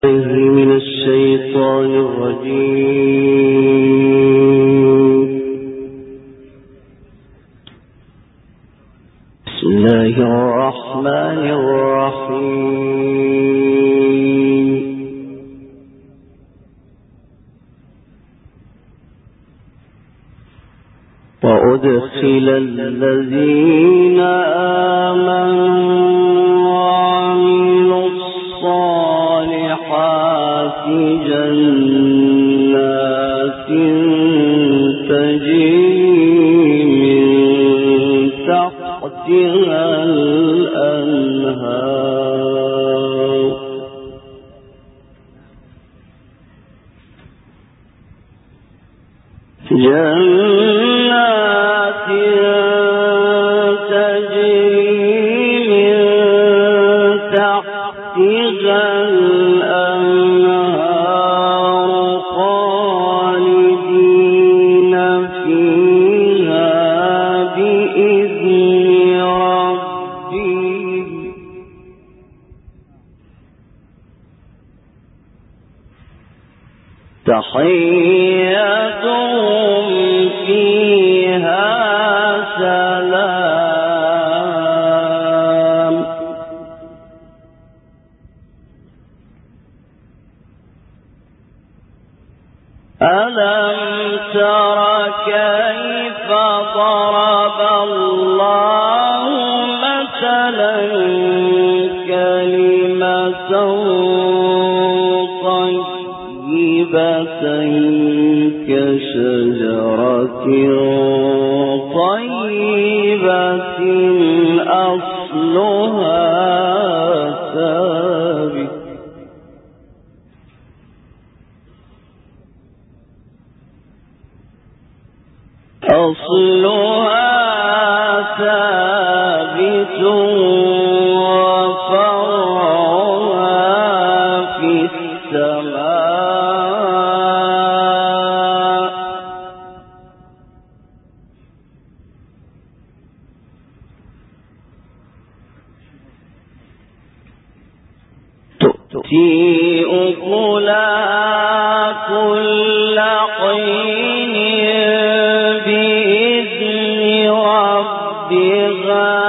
من الشيطان الرجيم. بسم الله الرحمن الرحيم. وأدخل الذين آمنوا وعملوا الصالحات جنات تجري من تحتها الأنهار خالدين فيها بإذن ربهم تحيتهم فيها سلام. ألم تر كيف ضرب الله مثلا كلمة طيبة كشجرة طيبة أصلها ثابت وفرعها في السماء تؤتي أكلها كل حين بإذن ربها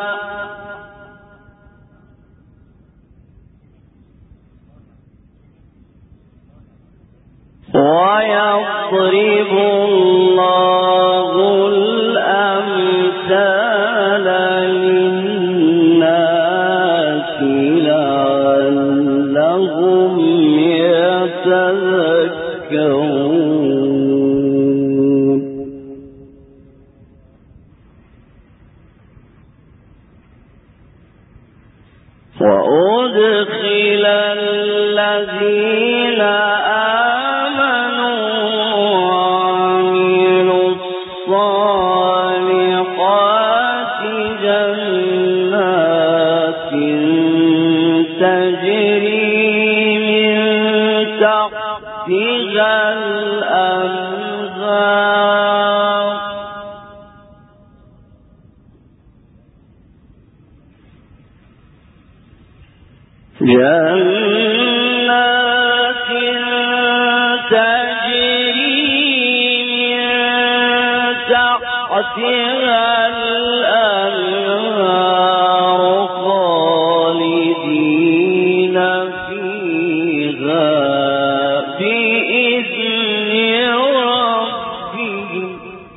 ويضرب الله الأمثال للناس لعلهم يتذكرون. وأدخل الذين آمنوا وعملوا الصالحات جنات تجري من تحتها الأنهار جنات تجري من تحتها الأنهار خالدين فيها بإذن ربهم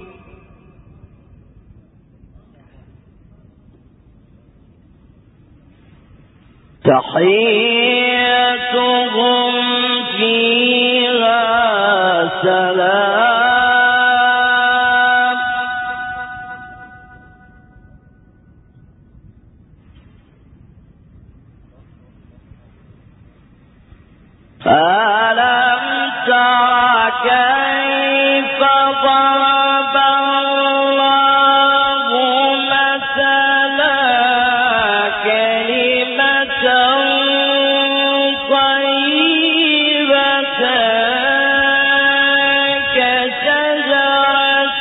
تحيتهم فيها سلام. ألم تر كيف ضرب الله مثلا كلمة طيبة كشجرة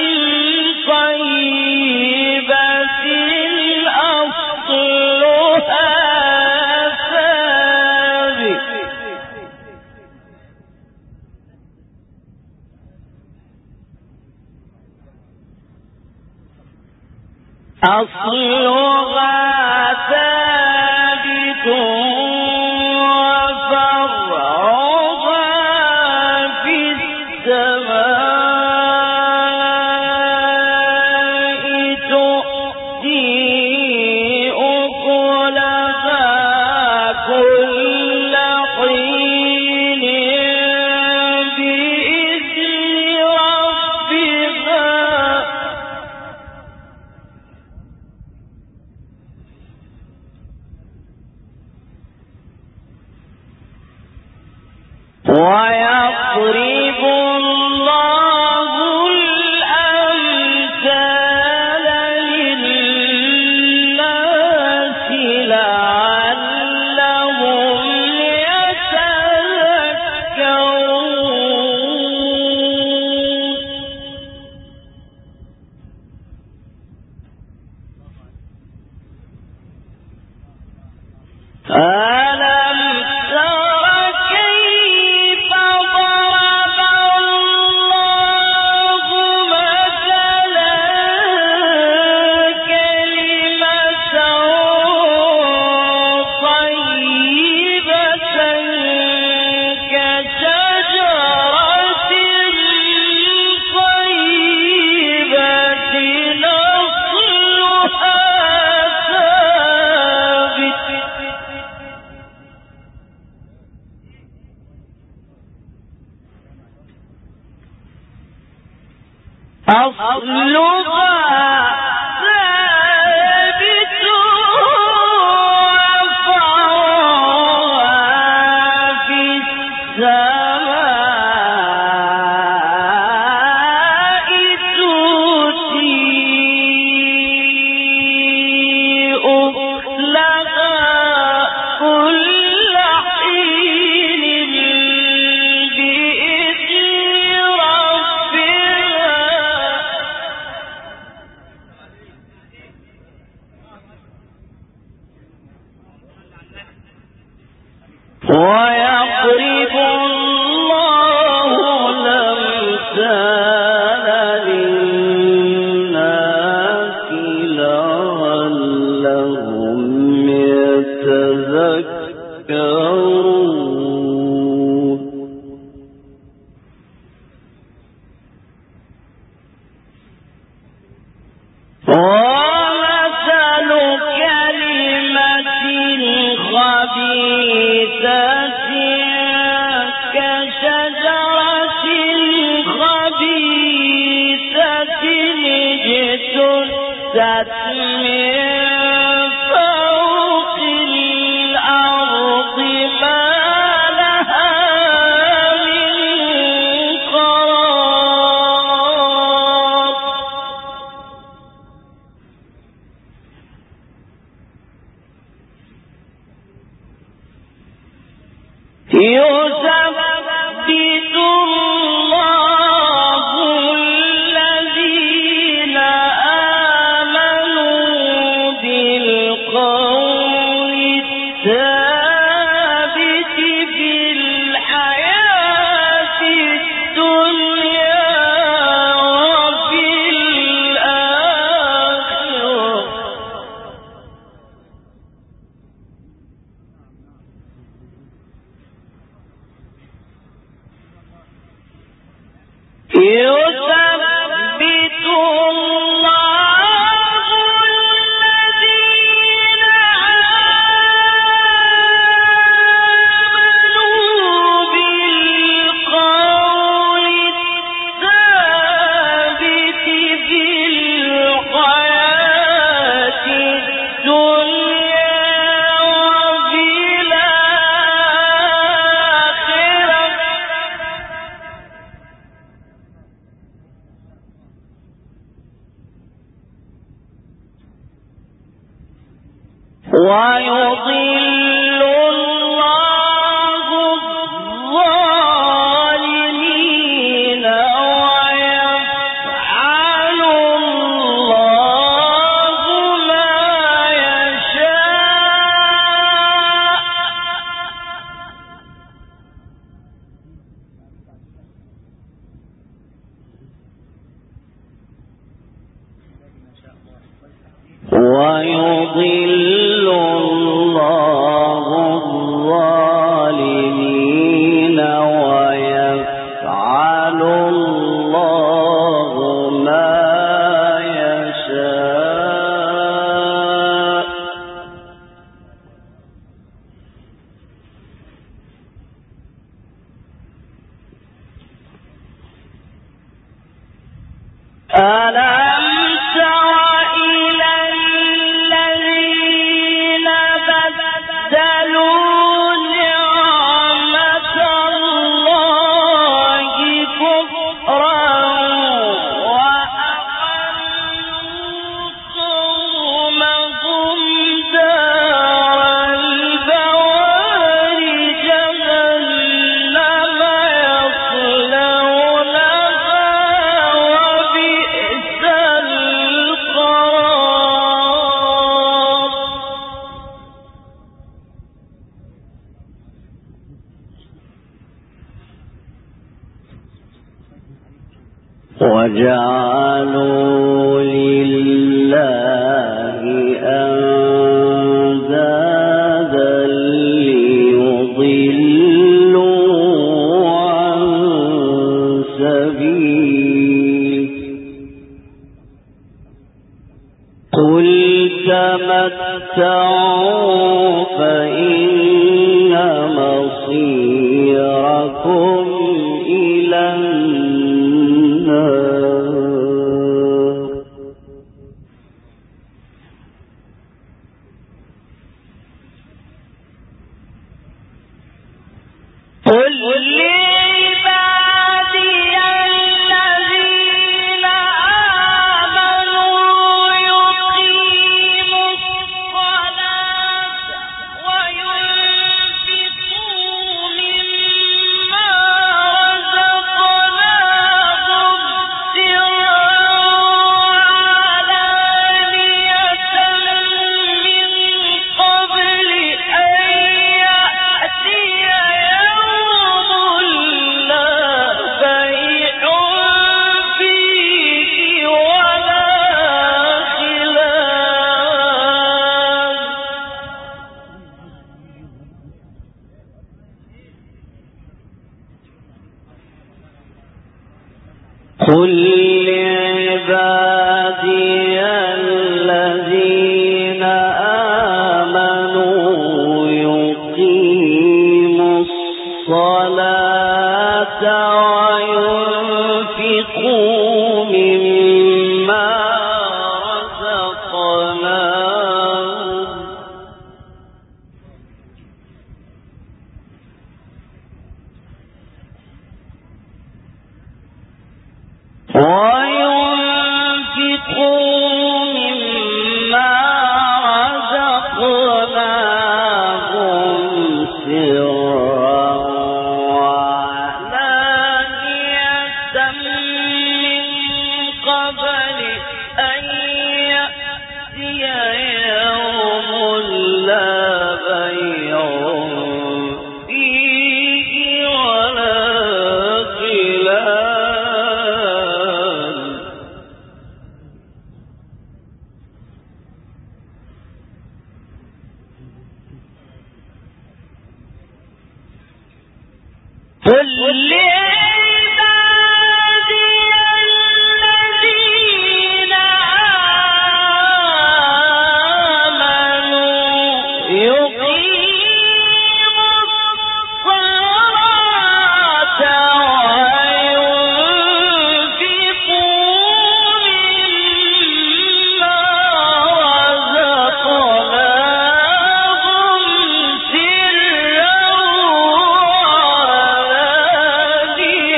طيبة أصلها ثابت أصلها ثابت وفرعها في السماء تؤتي أكلها كل حين بإذن ربها ويضرب الله الأمثال للناس لعلهم يتذكرون ألم تر كيف ضرب الله مثلا كلمة طيبة كشجرة طيبة نصلها ثابت أصلها ثابت وفرعها في السماء تؤتي أكلها كل حين بإذن ربها ويضرب الله الأمثال للناس لعلهم يتذكرون ومثل كلمة خبيثة كشجرة خبيثة اجتثت من فوق الأرض ما لها من قرار يثبت الله الذين آمنوا بالقول الثابت في الحياة الدنيا وفي الآخرة يثبت الله الذين آمنوا بالقول الثابت في الحياة الدنيا وفي الآخرة الله الظالمين ويفعل الله ما يشاء. ألم تر إلى الذين بدلوا نعمة الله كفرا وأحلوا قومهم دار البوار جهنم يصلونها وبئس القرار. وجعلوا لله أندادا ليضلوا عن سبيله. قل تمتعوا فإن مصيركم إلى النار. قل لعبادي الذين آمنوا يقيموا الصلاة وينفقوا مما رزقناهم سرا وعلانية من قبل أن يأتي يوم لا بيع فيه ولا خلال. قل لعبادي الذين آمنوا يقيموا الصلاة وينفقوا مما رزقناهم سرا وعلانية من قبل أن يأتي يوم لا بيع فيه ولا خلال. قل لعبادي الذين آمنوا يقيموا الصلاة وينفقوا مما رزقناهم سرا وعلانية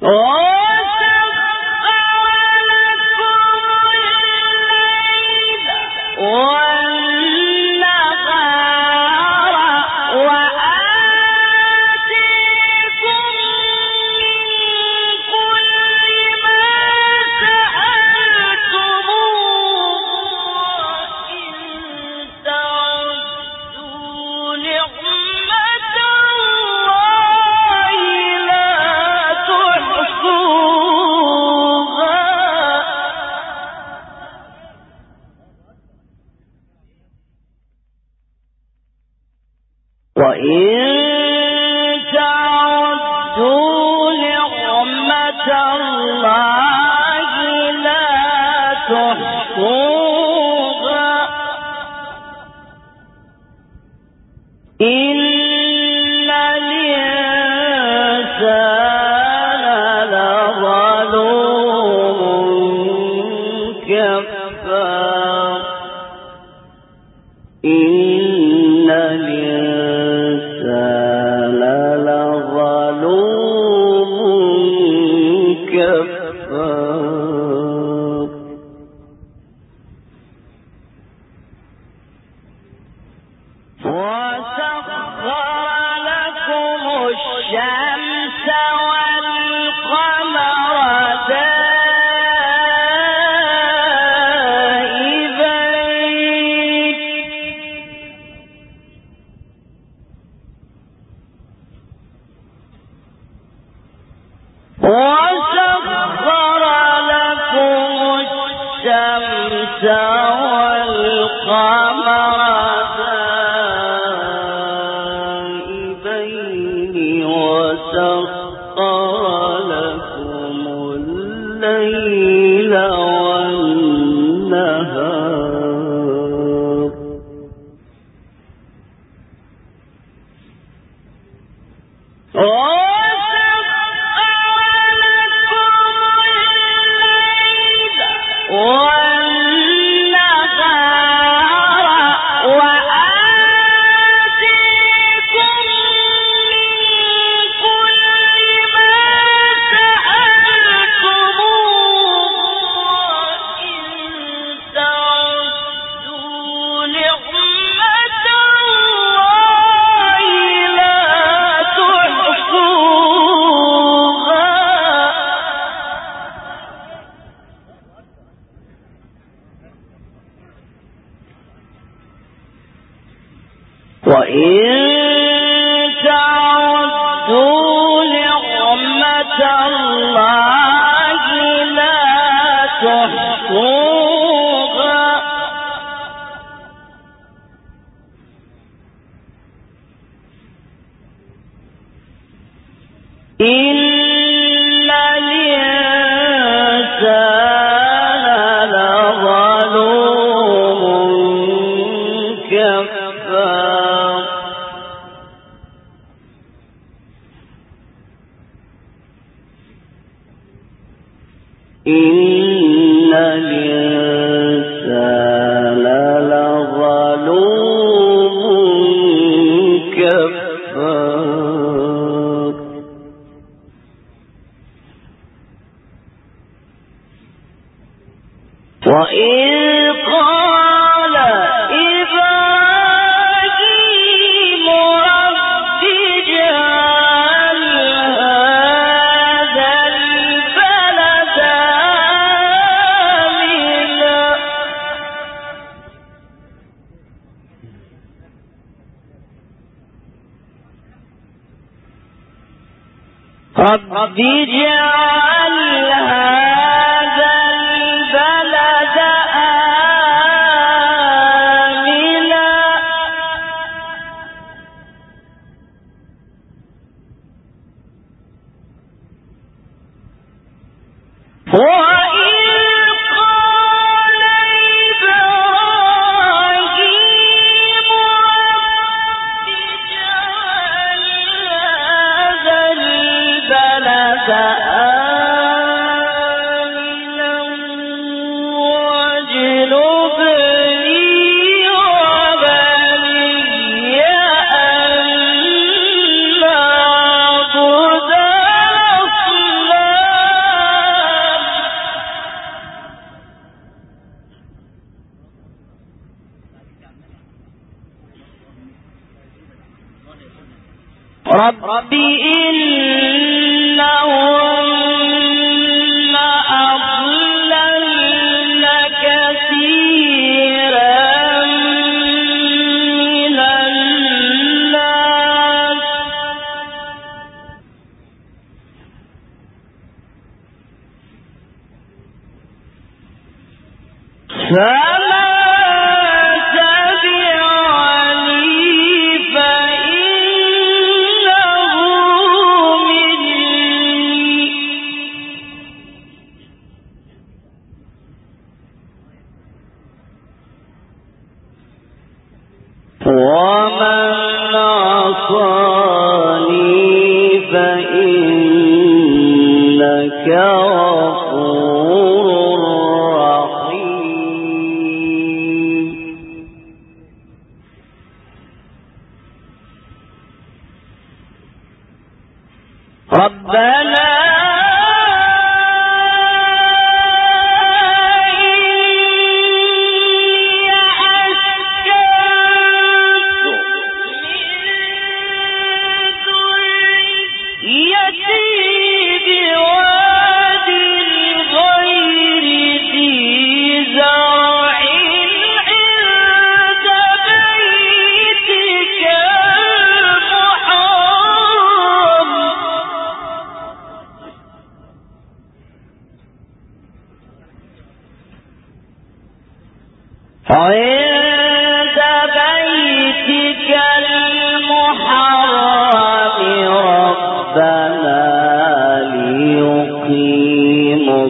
رب اجعل هذا البلد آمنا رب إنهن أضللن كثيرا من الناس ومن عصاني فإنك غفور رحيم ربنا عند بيتك المحرم ربنا ليقيموا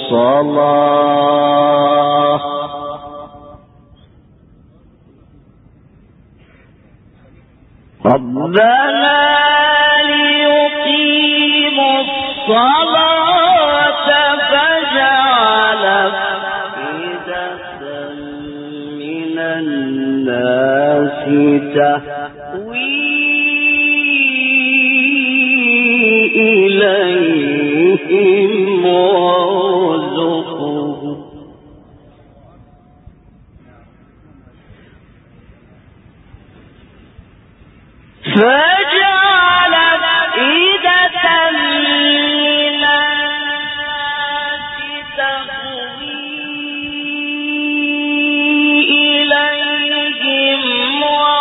الصلاة فاجعل أفئدة من الناس تهوي إليهم وارزقهم فاجعل أفئدة من الناس تهوي إليهم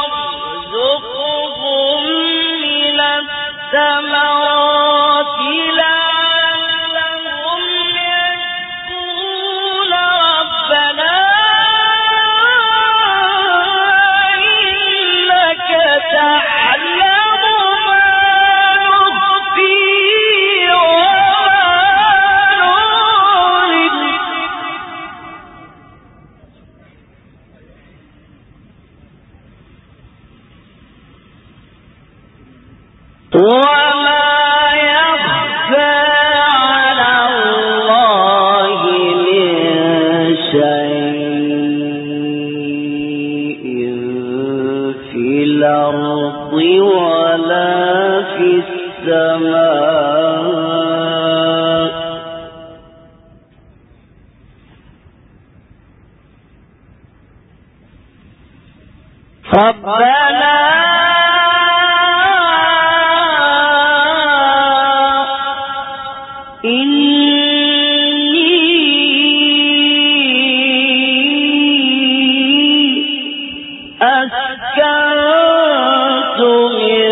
وارزقهم من الثمرات لعلهم يشكرون ربنا إنك تعلم ما نخفي وما يخفى على الله من شيء في الأرض ولا في السماء ربنا أسكنت من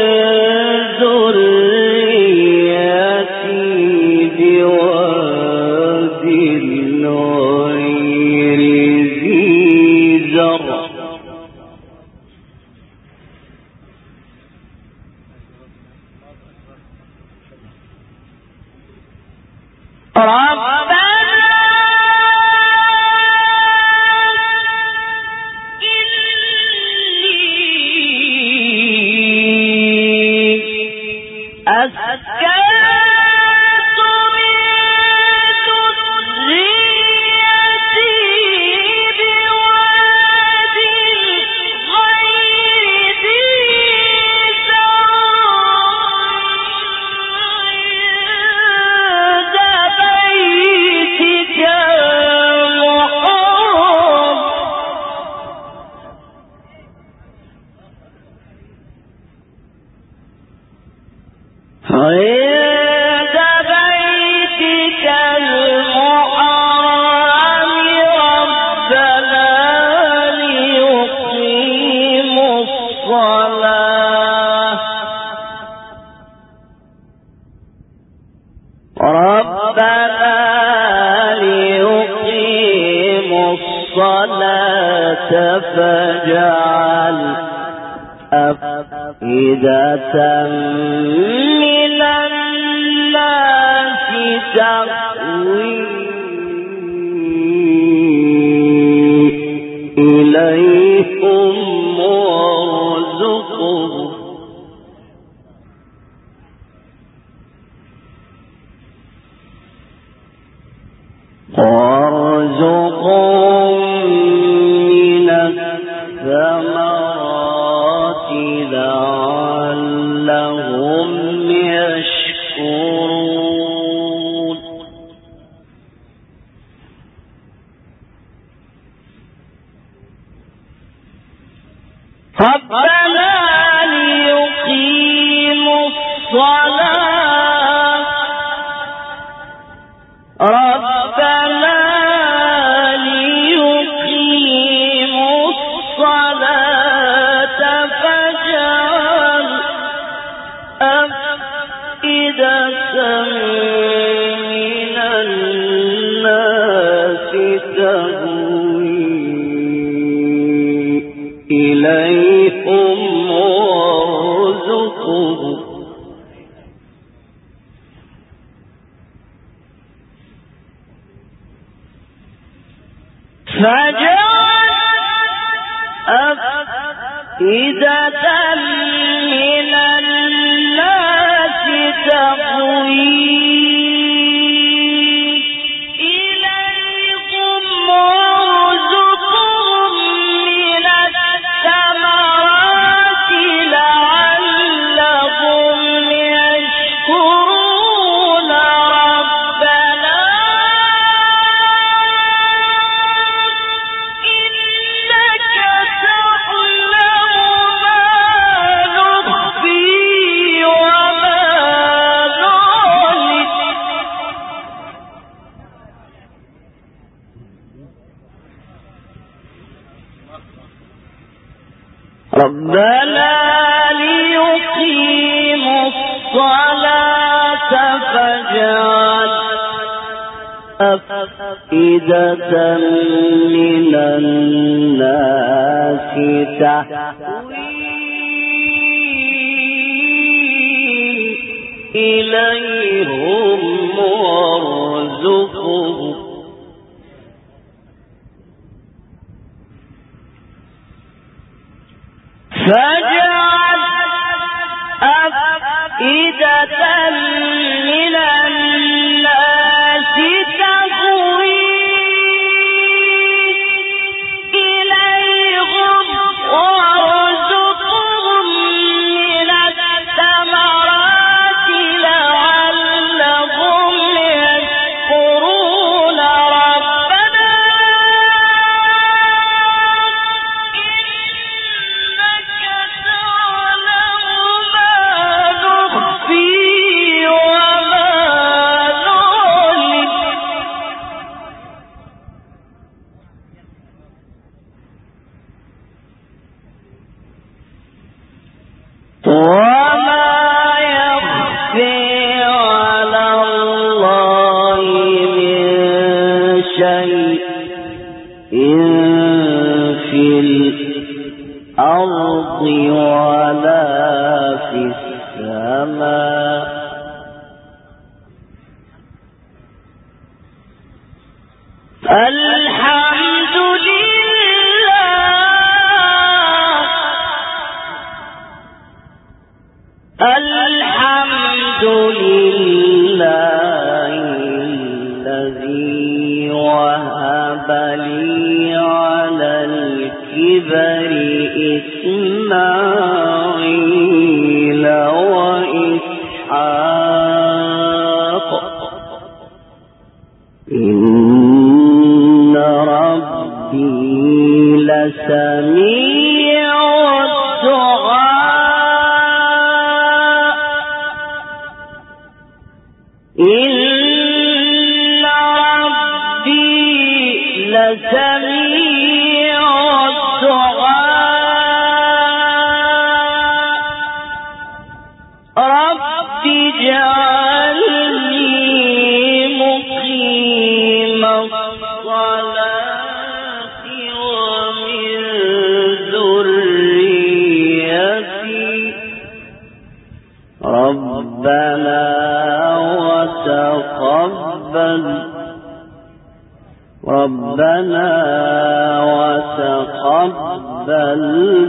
ذريتي بواد غير ذي زرع ليقيموا الصلاة فاجعل أفئدة من الناس تهوي إليهم وارزقهم من الثمرات لعلهم يشكرون ربنا ليقيموا الصلاة ربنا ليقيموا الصلاة فاجعل أفئدة من الناس تهوي إليهم وارزقهم فاجعل أفئدة من الناس تهوي إليهم وارزقهم من الثمرات لعلهم يشكرون ربنا ربنا ليقيموا الصلاة فاجعل أفئدة من الناس تهوي إليهم وارزقهم فاجعل أفئدة من الناس تهوي إليهم وارزقهم من الثمرات لعلهم يشكرون ربنا وما يخفي على الله من شيء في الأرض ولا في السماء الحمد لله الذي وهب لي على الكبر إسماعيل وإسحاق إن ربي لسميع الدعاء إن ربي لسميع الدعاء رب اجعلني وتقبل ربنا وتقبل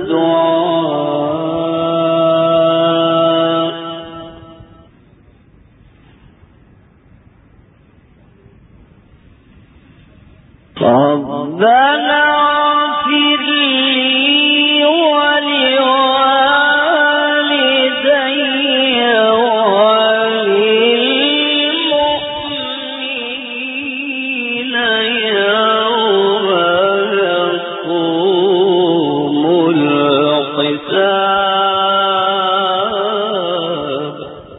دعاء ربنا اغفر لي ولوالدي وللمؤمنين يوم يقوم الحساب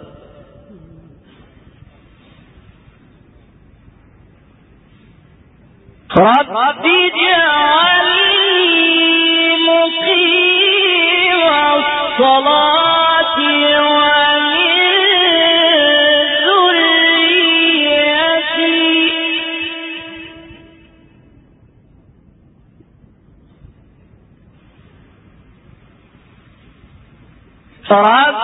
رب اجعلني مقيم الصلاة ومن ذريتي رب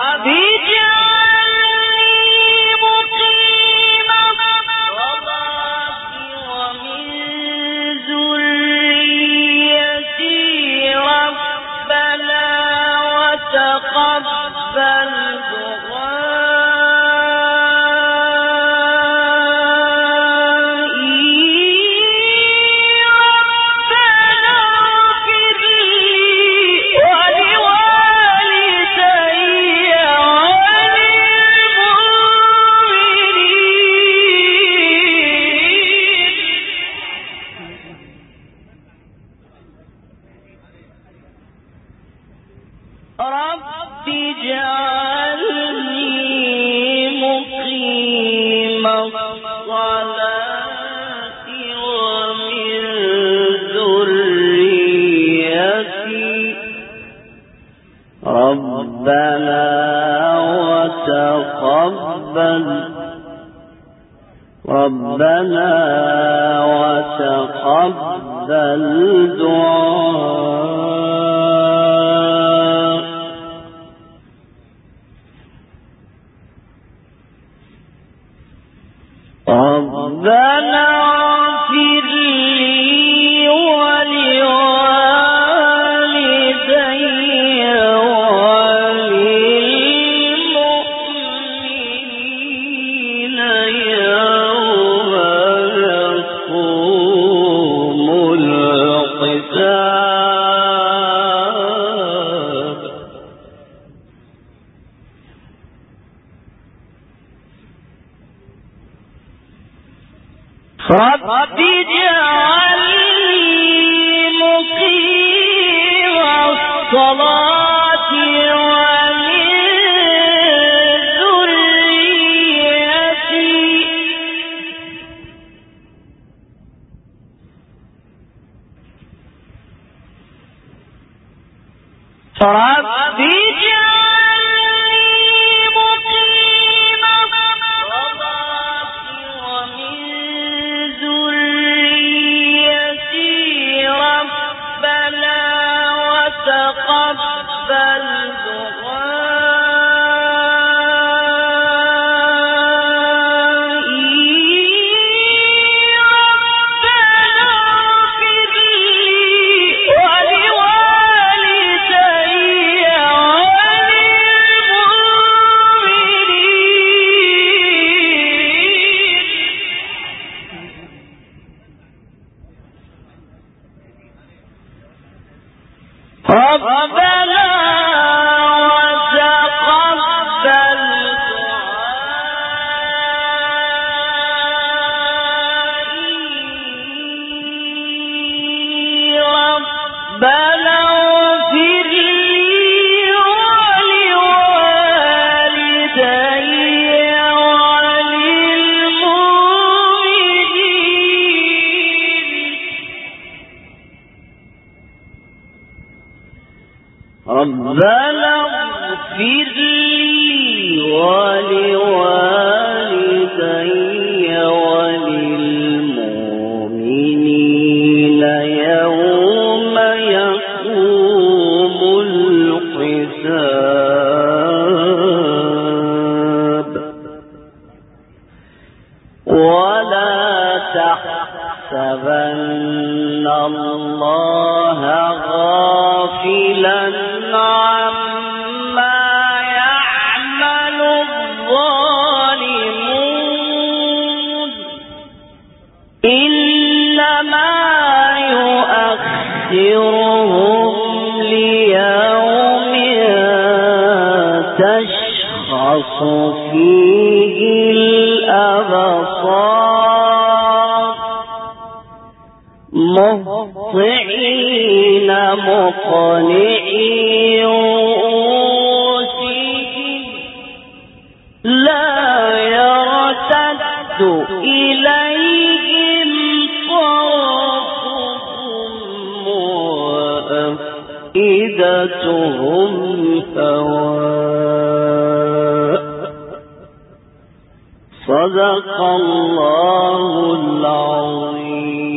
ربنا وتقبل دعاء ربنا اغفر لي ولوالدي وللمؤمنين يوم يقوم الحساب رب اجعلني مقيم الصلاة ومن ذريتي رب ربنا اغفر لي ولوالدي وللمؤمنين يوم يقوم الحساب. ولا تحسبن الله غافلا عما يعمل الظالمون إنما يؤخرهم ليوم تشخص فيه الأبصار مهطعين مقنعي رؤوسهم لا يرتد إليهم طرفهم وأفئدتهم هواء صدق الله العظيم.